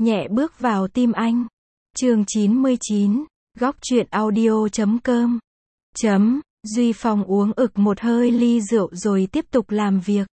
nhẹ bước vào tim anh. Chương 99, góc truyện audio.com. Duy Phong uống ực một hơi ly rượu rồi tiếp tục làm việc.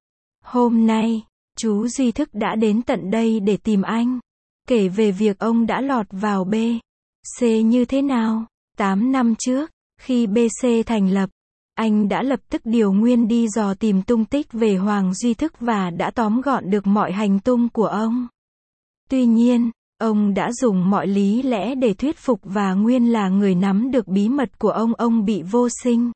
Hôm nay, chú Duy Thức đã đến tận đây để tìm anh. Kể về việc ông đã lọt vào BC như thế nào. 8 năm trước, khi BC thành lập, anh đã lập tức điều Nguyên đi dò tìm tung tích về Hoàng Duy Thức và đã tóm gọn được mọi hành tung của ông. Tuy nhiên, ông đã dùng mọi lý lẽ để thuyết phục và Nguyên là người nắm được bí mật của ông bị vô sinh.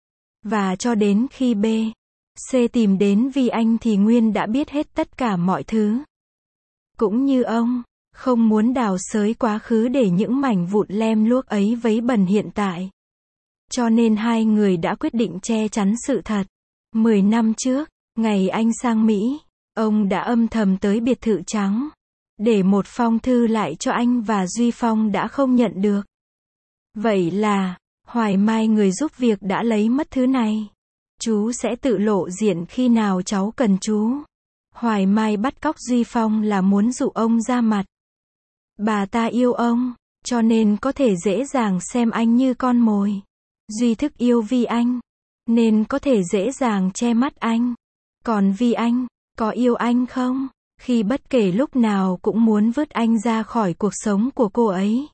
Và cho đến khi BC tìm đến Vi Anh thì Nguyên đã biết hết tất cả mọi thứ. Cũng như ông, không muốn đào xới quá khứ để những mảnh vụn lem luốc ấy vấy bẩn hiện tại. Cho nên hai người đã quyết định che chắn sự thật. 10 năm trước, ngày anh sang Mỹ, ông đã âm thầm tới biệt thự trắng, để một phong thư lại cho anh và Duy Phong đã không nhận được. Vậy là, Hoài Mai người giúp việc đã lấy mất thứ này. Chú sẽ tự lộ diện khi nào cháu cần chú. Hoài Mai bắt cóc Duy Phong là muốn dụ ông ra mặt. Bà ta yêu ông, cho nên có thể dễ dàng xem anh như con mồi. Duy Thức yêu Vi Anh, nên có thể dễ dàng che mắt anh. Còn Vi Anh, có yêu anh không? Khi bất kể lúc nào cũng muốn vứt anh ra khỏi cuộc sống của cô ấy.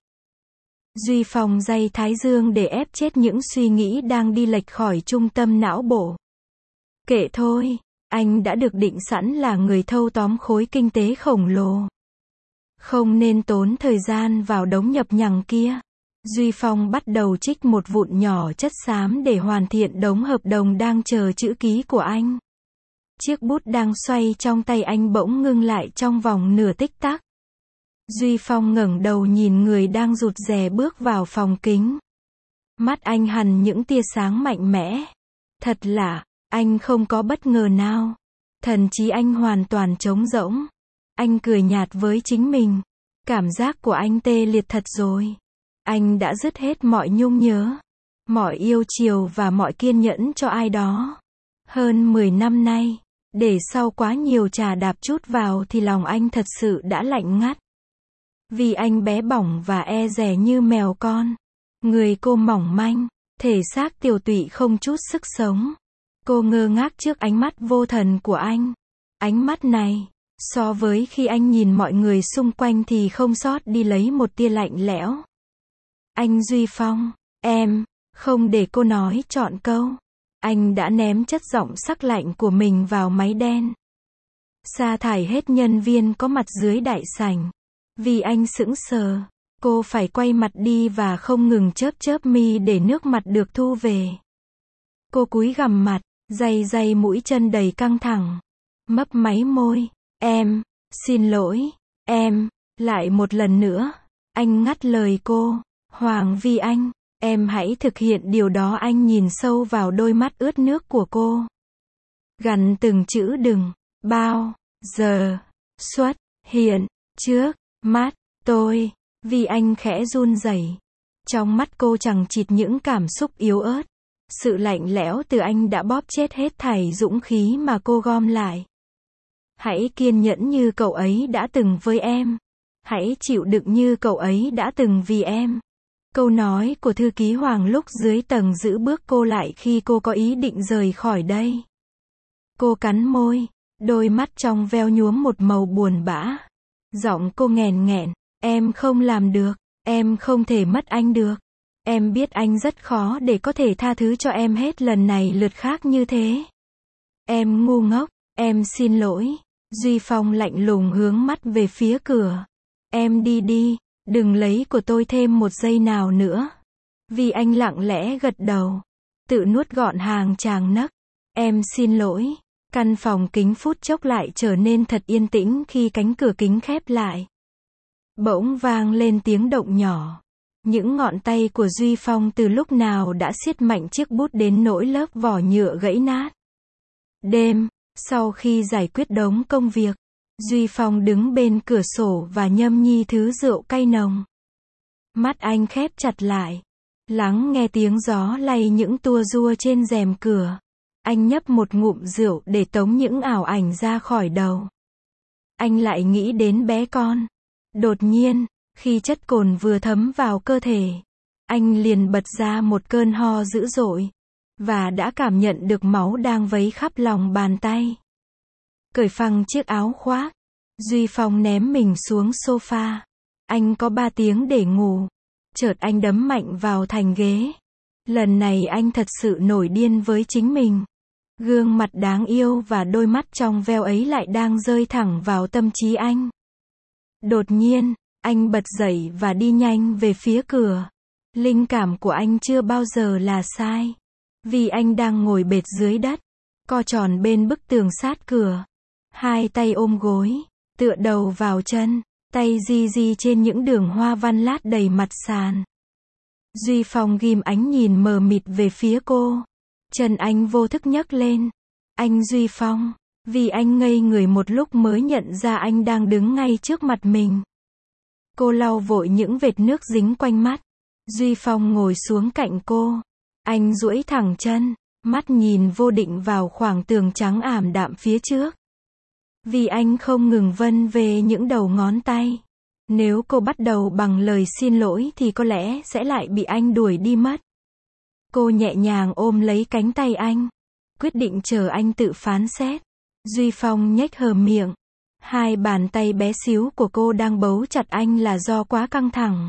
Duy Phong day thái dương để ép chết những suy nghĩ đang đi lệch khỏi trung tâm não bộ. Kệ thôi, anh đã được định sẵn là người thâu tóm khối kinh tế khổng lồ. Không nên tốn thời gian vào đống nhập nhằng kia. Duy Phong bắt đầu trích một vụn nhỏ chất xám để hoàn thiện đống hợp đồng đang chờ chữ ký của anh. Chiếc bút đang xoay trong tay anh bỗng ngưng lại trong vòng nửa tích tắc. Duy Phong ngẩng đầu nhìn người đang rụt rè bước vào phòng kính. Mắt anh hằn những tia sáng mạnh mẽ. Thật lạ, anh không có bất ngờ nào. Thần trí anh hoàn toàn trống rỗng. Anh cười nhạt với chính mình. Cảm giác của anh tê liệt thật rồi. Anh đã dứt hết mọi nhung nhớ, mọi yêu chiều và mọi kiên nhẫn cho ai đó. Hơn 10 năm nay, để sau quá nhiều trà đạp chút vào thì lòng anh thật sự đã lạnh ngắt. Vì anh bé bỏng và e dè như mèo con. Người cô mỏng manh, thể xác tiều tụy không chút sức sống. Cô ngơ ngác trước ánh mắt vô thần của anh. Ánh mắt này, so với khi anh nhìn mọi người xung quanh thì không sót đi lấy một tia lạnh lẽo. Anh Duy Phong, em, không để cô nói trọn câu. Anh đã ném chất giọng sắc lạnh của mình vào máy đen. Sa thải hết nhân viên có mặt dưới đại sảnh. Vì anh sững sờ, cô phải quay mặt đi và không ngừng chớp chớp mi để nước mặt được thu về. Cô cúi gằm mặt, day mũi chân đầy căng thẳng. Mấp máy môi, em, xin lỗi, em, lại một lần nữa. Anh ngắt lời cô. Hoàng Vi Anh, em hãy thực hiện điều đó. Anh nhìn sâu vào đôi mắt ướt nước của cô. Gằn từng chữ đừng, bao, giờ, xuất, hiện, trước, mắt, tôi. Vi Anh khẽ run rẩy. Trong mắt cô chẳng chịt những cảm xúc yếu ớt. Sự lạnh lẽo từ anh đã bóp chết hết thảy dũng khí mà cô gom lại. Hãy kiên nhẫn như cậu ấy đã từng với em. Hãy chịu đựng như cậu ấy đã từng vì em. Câu nói của thư ký Hoàng lúc dưới tầng giữ bước cô lại khi cô có ý định rời khỏi đây. Cô cắn môi, đôi mắt trong veo nhuốm một màu buồn bã. Giọng cô nghẹn nghẹn, em không làm được, em không thể mất anh được. Em biết anh rất khó để có thể tha thứ cho em hết lần này lượt khác như thế. Em ngu ngốc, em xin lỗi. Duy Phong lạnh lùng hướng mắt về phía cửa. Em đi đi. Đừng lấy của tôi thêm một giây nào nữa. Vì anh lặng lẽ gật đầu. Tự nuốt gọn hàng tràng nấc. Em xin lỗi. Căn phòng kính phút chốc lại trở nên thật yên tĩnh khi cánh cửa kính khép lại. Bỗng vang lên tiếng động nhỏ. Những ngón tay của Duy Phong từ lúc nào đã siết mạnh chiếc bút đến nỗi lớp vỏ nhựa gãy nát. Đêm, sau khi giải quyết đống công việc, Duy Phong đứng bên cửa sổ và nhâm nhi thứ rượu cay nồng. Mắt anh khép chặt lại, lắng nghe tiếng gió lay những tua rua trên rèm cửa. Anh nhấp một ngụm rượu để tống những ảo ảnh ra khỏi đầu. Anh lại nghĩ đến bé con, Đột nhiên, khi chất cồn vừa thấm vào cơ thể, anh liền bật ra một cơn ho dữ dội, và đã cảm nhận được máu đang vấy khắp lòng bàn tay. Cởi phăng chiếc áo khoác, Duy Phong ném mình xuống sofa. Anh có 3 tiếng để ngủ. Chợt anh đấm mạnh vào thành ghế. Lần này anh thật sự nổi điên với chính mình. Gương mặt đáng yêu và đôi mắt trong veo ấy lại đang rơi thẳng vào tâm trí anh. Đột nhiên, anh bật dậy và đi nhanh về phía cửa. Linh cảm của anh chưa bao giờ là sai. Vì anh đang ngồi bệt dưới đất, co tròn bên bức tường sát cửa. Hai tay ôm gối, tựa đầu vào chân, tay di di trên những đường hoa văn lát đầy mặt sàn. Duy Phong ghim ánh nhìn mờ mịt về phía cô. Chân anh vô thức nhấc lên. Anh Duy Phong. Vì anh ngây người một lúc mới nhận ra anh đang đứng ngay trước mặt mình. Cô lau vội những vệt nước dính quanh mắt. Duy Phong ngồi xuống cạnh cô. Anh duỗi thẳng chân, mắt nhìn vô định vào khoảng tường trắng ảm đạm phía trước. Vì anh không ngừng vân về những đầu ngón tay. Nếu cô bắt đầu bằng lời xin lỗi thì có lẽ sẽ lại bị anh đuổi đi mất. Cô nhẹ nhàng ôm lấy cánh tay anh, quyết định chờ anh tự phán xét. Duy Phong nhếch hờ miệng. Hai bàn tay bé xíu của cô đang bấu chặt anh là do quá căng thẳng.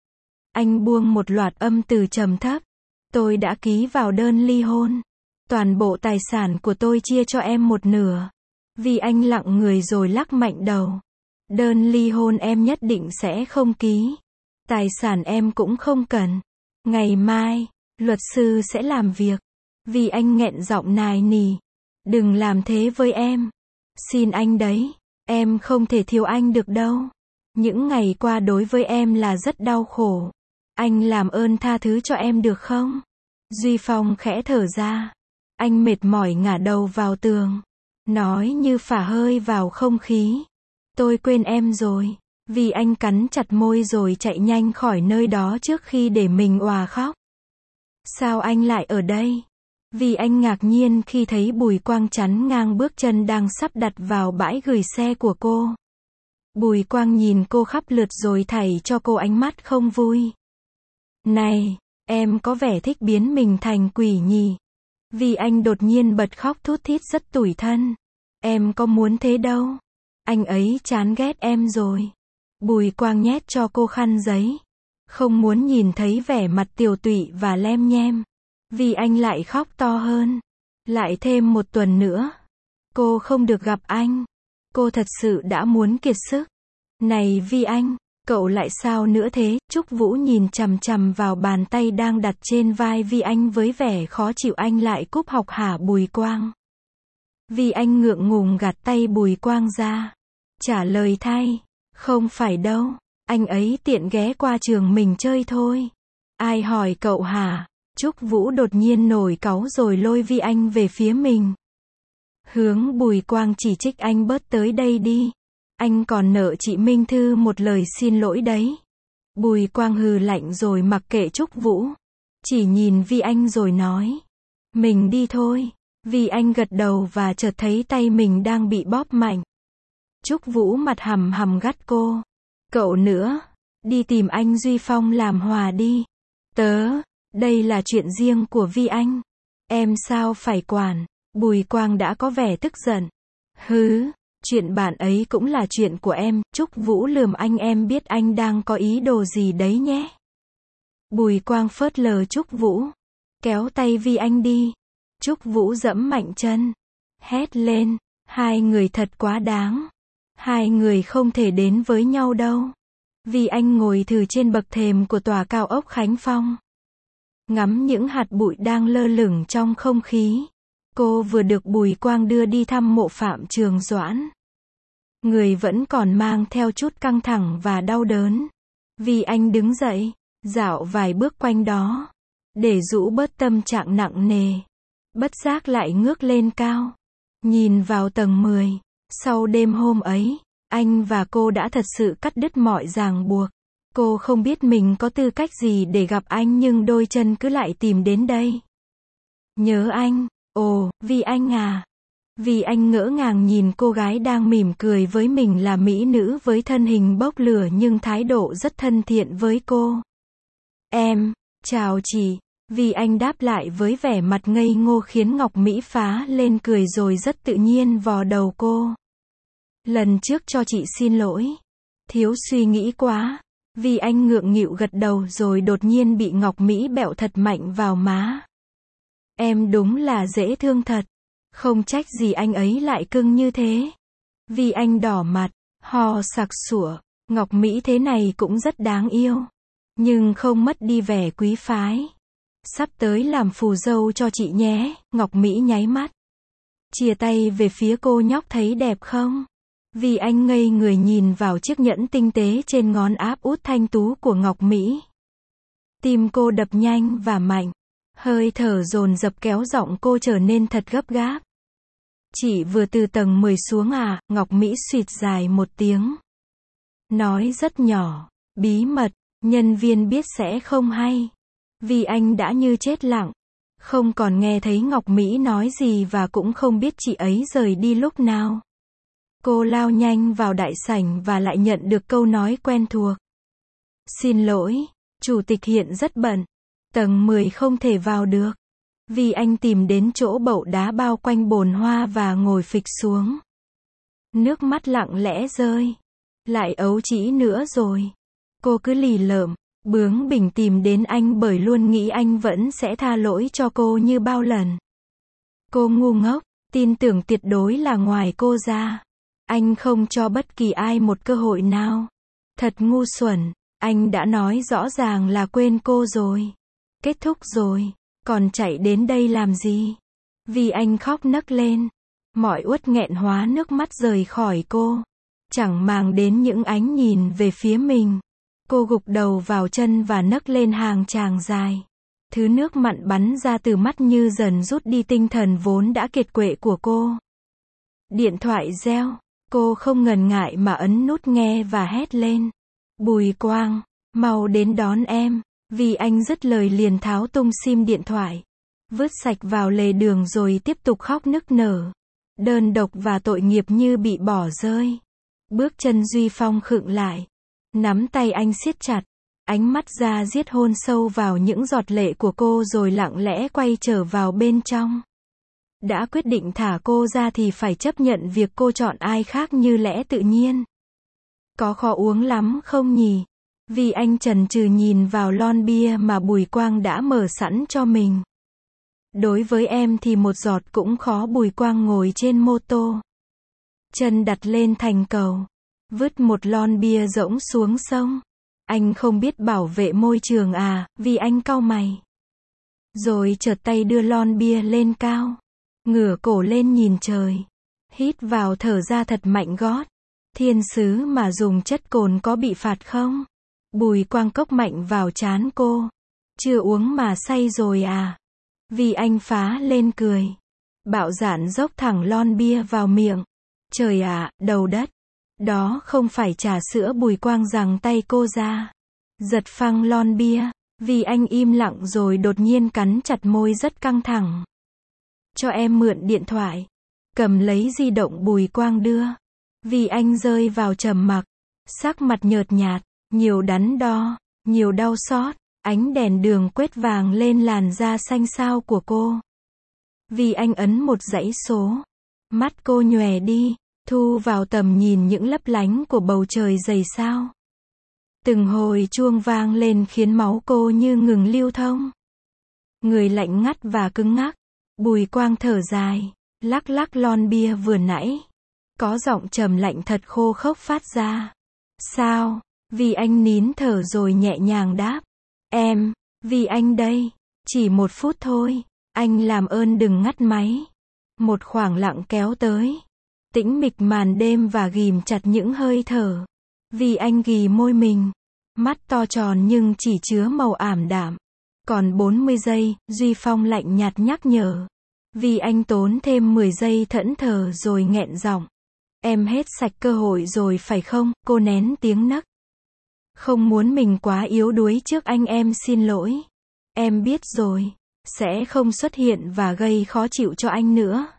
Anh buông một loạt âm từ trầm thấp. Tôi đã ký vào đơn ly hôn. Toàn bộ tài sản của tôi chia cho em một nửa. Vì anh lặng người rồi lắc mạnh đầu. Đơn ly hôn em nhất định sẽ không ký. Tài sản em cũng không cần. Ngày mai, luật sư sẽ làm việc. Vì anh nghẹn giọng nài nỉ. Đừng làm thế với em. Xin anh đấy. Em không thể thiếu anh được đâu. Những ngày qua đối với em là rất đau khổ. Anh làm ơn tha thứ cho em được không? Duy Phong khẽ thở ra. Anh mệt mỏi ngả đầu vào tường. Nói như phả hơi vào không khí. Tôi quên em rồi. Vì anh cắn chặt môi rồi chạy nhanh khỏi nơi đó trước khi để mình òa khóc. Sao anh lại ở đây? Vì anh ngạc nhiên khi thấy Bùi Quang chắn ngang bước chân đang sắp đặt vào bãi gửi xe của cô. Bùi Quang nhìn cô khắp lượt rồi thảy cho cô ánh mắt không vui. Này, em có vẻ thích biến mình thành quỷ nhỉ? Vì anh đột nhiên bật khóc thút thít rất tủi thân. Em có muốn thế đâu. Anh ấy chán ghét em rồi. Bùi Quang nhét cho cô khăn giấy. Không muốn nhìn thấy vẻ mặt tiều tụy và lem nhem. Vì anh lại khóc to hơn. Lại thêm một tuần nữa. Cô không được gặp anh. Cô thật sự đã muốn kiệt sức. Này Vi Anh, cậu lại sao nữa thế? Trúc Vũ nhìn chằm chằm vào bàn tay đang đặt trên vai Vi Anh với vẻ khó chịu. Anh lại cúp học hả Bùi Quang? Vi Anh ngượng ngùng gạt tay Bùi Quang ra. Trả lời thay. Không phải đâu. Anh ấy tiện ghé qua trường mình chơi thôi. Ai hỏi cậu hả? Trúc Vũ đột nhiên nổi cáu rồi lôi Vi Anh về phía mình. Hướng Bùi Quang chỉ trích anh bớt tới đây đi. Anh còn nợ chị Minh Thư một lời xin lỗi đấy. Bùi Quang hừ lạnh rồi mặc kệ Trúc Vũ. Chỉ nhìn Vi Anh rồi nói. Mình đi thôi. Vi Anh gật đầu và chợt thấy tay mình đang bị bóp mạnh. Trúc Vũ mặt hầm hầm gắt cô. Cậu nữa. Đi tìm anh Duy Phong làm hòa đi. Đây là chuyện riêng của Vi Anh. Em sao phải quản. Bùi Quang đã có vẻ tức giận. Hứ, chuyện bạn ấy cũng là chuyện của em. Trúc Vũ lườm anh, em biết anh đang có ý đồ gì đấy nhé. Bùi Quang phớt lờ Trúc Vũ. Kéo tay Vi Anh đi. Trúc Vũ giẫm mạnh chân. Hét lên. Hai người thật quá đáng. Hai người không thể đến với nhau đâu. Vi Anh ngồi thử trên bậc thềm của tòa cao ốc Khánh Phong. Ngắm những hạt bụi đang lơ lửng trong không khí. Cô vừa được Bùi Quang đưa đi thăm mộ Phạm Trường Doãn. Người vẫn còn mang theo chút căng thẳng và đau đớn. Vi Anh đứng dậy, dạo vài bước quanh đó, để rũ bớt tâm trạng nặng nề. Bất giác lại ngước lên cao, nhìn vào tầng 10. Sau đêm hôm ấy, anh và cô đã thật sự cắt đứt mọi ràng buộc. Cô không biết mình có tư cách gì để gặp anh nhưng đôi chân cứ lại tìm đến đây. Nhớ anh. Ồ, Vi Anh à. Vì anh ngỡ ngàng nhìn cô gái đang mỉm cười với mình là mỹ nữ với thân hình bốc lửa nhưng thái độ rất thân thiện với cô. Em, chào chị. Vì anh đáp lại với vẻ mặt ngây ngô khiến Ngọc Mỹ phá lên cười rồi rất tự nhiên vò đầu cô. Lần trước cho chị xin lỗi. Thiếu suy nghĩ quá. Vì anh ngượng nghịu gật đầu rồi đột nhiên bị Ngọc Mỹ bẹo thật mạnh vào má. Em đúng là dễ thương thật. Không trách gì anh ấy lại cưng như thế. Vì anh đỏ mặt, ho sặc sủa. Ngọc Mỹ thế này cũng rất đáng yêu. Nhưng không mất đi vẻ quý phái. Sắp tới làm phù dâu cho chị nhé, Ngọc Mỹ nháy mắt. Chìa tay về phía cô nhóc thấy đẹp không? Vì anh ngây người nhìn vào chiếc nhẫn tinh tế trên ngón áp út thanh tú của Ngọc Mỹ. Tim cô đập nhanh và mạnh. Hơi thở dồn dập kéo giọng cô trở nên thật gấp gáp. Chị vừa từ tầng 10 xuống à? Ngọc Mỹ suýt dài một tiếng. Nói rất nhỏ, bí mật, nhân viên biết sẽ không hay. Vì anh đã như chết lặng. Không còn nghe thấy Ngọc Mỹ nói gì và cũng không biết chị ấy rời đi lúc nào. Cô lao nhanh vào đại sảnh và lại nhận được câu nói quen thuộc. Xin lỗi, chủ tịch hiện rất bận. Tầng 10 không thể vào được. Vì anh tìm đến chỗ bậu đá bao quanh bồn hoa và ngồi phịch xuống. Nước mắt lặng lẽ rơi. Lại ấu trĩ nữa rồi. Cô cứ lì lợm, bướng bỉnh tìm đến anh bởi luôn nghĩ anh vẫn sẽ tha lỗi cho cô như bao lần. Cô ngu ngốc, tin tưởng tuyệt đối là ngoài cô ra. Anh không cho bất kỳ ai một cơ hội nào. Thật ngu xuẩn, anh đã nói rõ ràng là quên cô rồi. Kết thúc rồi, còn chạy đến đây làm gì? Vì anh khóc nấc lên. Mọi uất nghẹn hóa nước mắt rời khỏi cô. Chẳng màng đến những ánh nhìn về phía mình. Cô gục đầu vào chân và nấc lên hàng tràng dài. Thứ nước mặn bắn ra từ mắt như dần rút đi tinh thần vốn đã kiệt quệ của cô. Điện thoại reo. Cô không ngần ngại mà ấn nút nghe và hét lên. Bùi Quang, mau đến đón em. Vì anh dứt lời liền tháo tung sim điện thoại. Vứt sạch vào lề đường rồi tiếp tục khóc nức nở. Đơn độc và tội nghiệp như bị bỏ rơi. Bước chân Duy Phong khựng lại. Nắm tay anh siết chặt. Ánh mắt ra diết hôn sâu vào những giọt lệ của cô rồi lặng lẽ quay trở vào bên trong. Đã quyết định thả cô ra thì phải chấp nhận việc cô chọn ai khác như lẽ tự nhiên. Có khó uống lắm không nhỉ? Vì anh chần chừ nhìn vào lon bia mà Bùi Quang đã mở sẵn cho mình. Đối với em thì một giọt cũng khó. Bùi Quang ngồi trên mô tô. Chân đặt lên thành cầu. Vứt một lon bia rỗng xuống sông. Anh không biết bảo vệ môi trường à? Vì anh cau mày. Rồi chợt tay đưa lon bia lên cao. Ngửa cổ lên nhìn trời. Hít vào thở ra thật mạnh gót. Thiên sứ mà dùng chất cồn có bị phạt không? Bùi Quang cốc mạnh vào trán cô. Chưa uống mà say rồi à? Vì anh phá lên cười. Bạo dạn dốc thẳng lon bia vào miệng. Trời ạ, đầu đất. Đó không phải trà sữa. Bùi Quang giằng tay cô ra. Giật phăng lon bia. Vì anh im lặng rồi đột nhiên cắn chặt môi rất căng thẳng. Cho em mượn điện thoại. Cầm lấy di động Bùi Quang đưa. Vì anh rơi vào trầm mặc. Sắc mặt nhợt nhạt. Nhiều đắn đo. Nhiều đau xót. Ánh đèn đường quét vàng lên làn da xanh xao của cô. Vì anh ấn một dãy số. Mắt cô nhòe đi. Thu vào tầm nhìn những lấp lánh của bầu trời dày sao. Từng hồi chuông vang lên khiến máu cô như ngừng lưu thông. Người lạnh ngắt và cứng ngắc. Bùi Quang thở dài. Lắc lắc lon bia vừa nãy. Có giọng trầm lạnh thật khô khốc phát ra. Sao? Vì anh nín thở rồi nhẹ nhàng đáp. Em, vì anh đây. Chỉ 1 phút thôi. Anh làm ơn đừng ngắt máy. Một khoảng lặng kéo tới. Tĩnh mịch màn đêm và ghìm chặt những hơi thở. Vì anh ghì môi mình. Mắt to tròn nhưng chỉ chứa màu ảm đạm. Còn 40 giây, Duy Phong lạnh nhạt nhắc nhở. Vì anh tốn thêm 10 giây thẫn thờ rồi nghẹn giọng. Em hết sạch cơ hội rồi phải không? Cô nén tiếng nấc. Không muốn mình quá yếu đuối trước anh, em xin lỗi. Em biết rồi. Sẽ không xuất hiện và gây khó chịu cho anh nữa.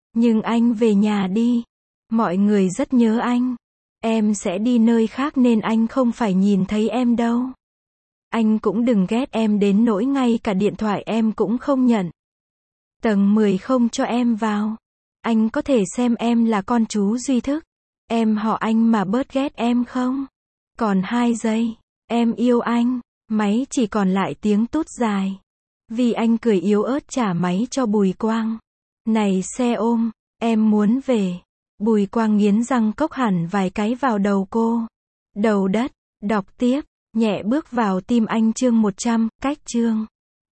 Nhưng anh về nhà đi. Mọi người rất nhớ anh. Em sẽ đi nơi khác nên anh không phải nhìn thấy em đâu. Anh cũng đừng ghét em đến nỗi ngay cả điện thoại em cũng không nhận. Tầng 10 không cho em vào. Anh có thể xem em là con chú Duy Thức. Em họ anh mà bớt ghét em không? Còn 2 giây. Em yêu anh. Máy chỉ còn lại tiếng tút dài. Vì anh cười yếu ớt trả máy cho Bùi Quang. Này xe ôm, em muốn về. Bùi Quang nghiến răng cốc hẳn vài cái vào đầu cô. Đầu đất, đọc tiếp, nhẹ bước vào tim anh chương 100, cách chương.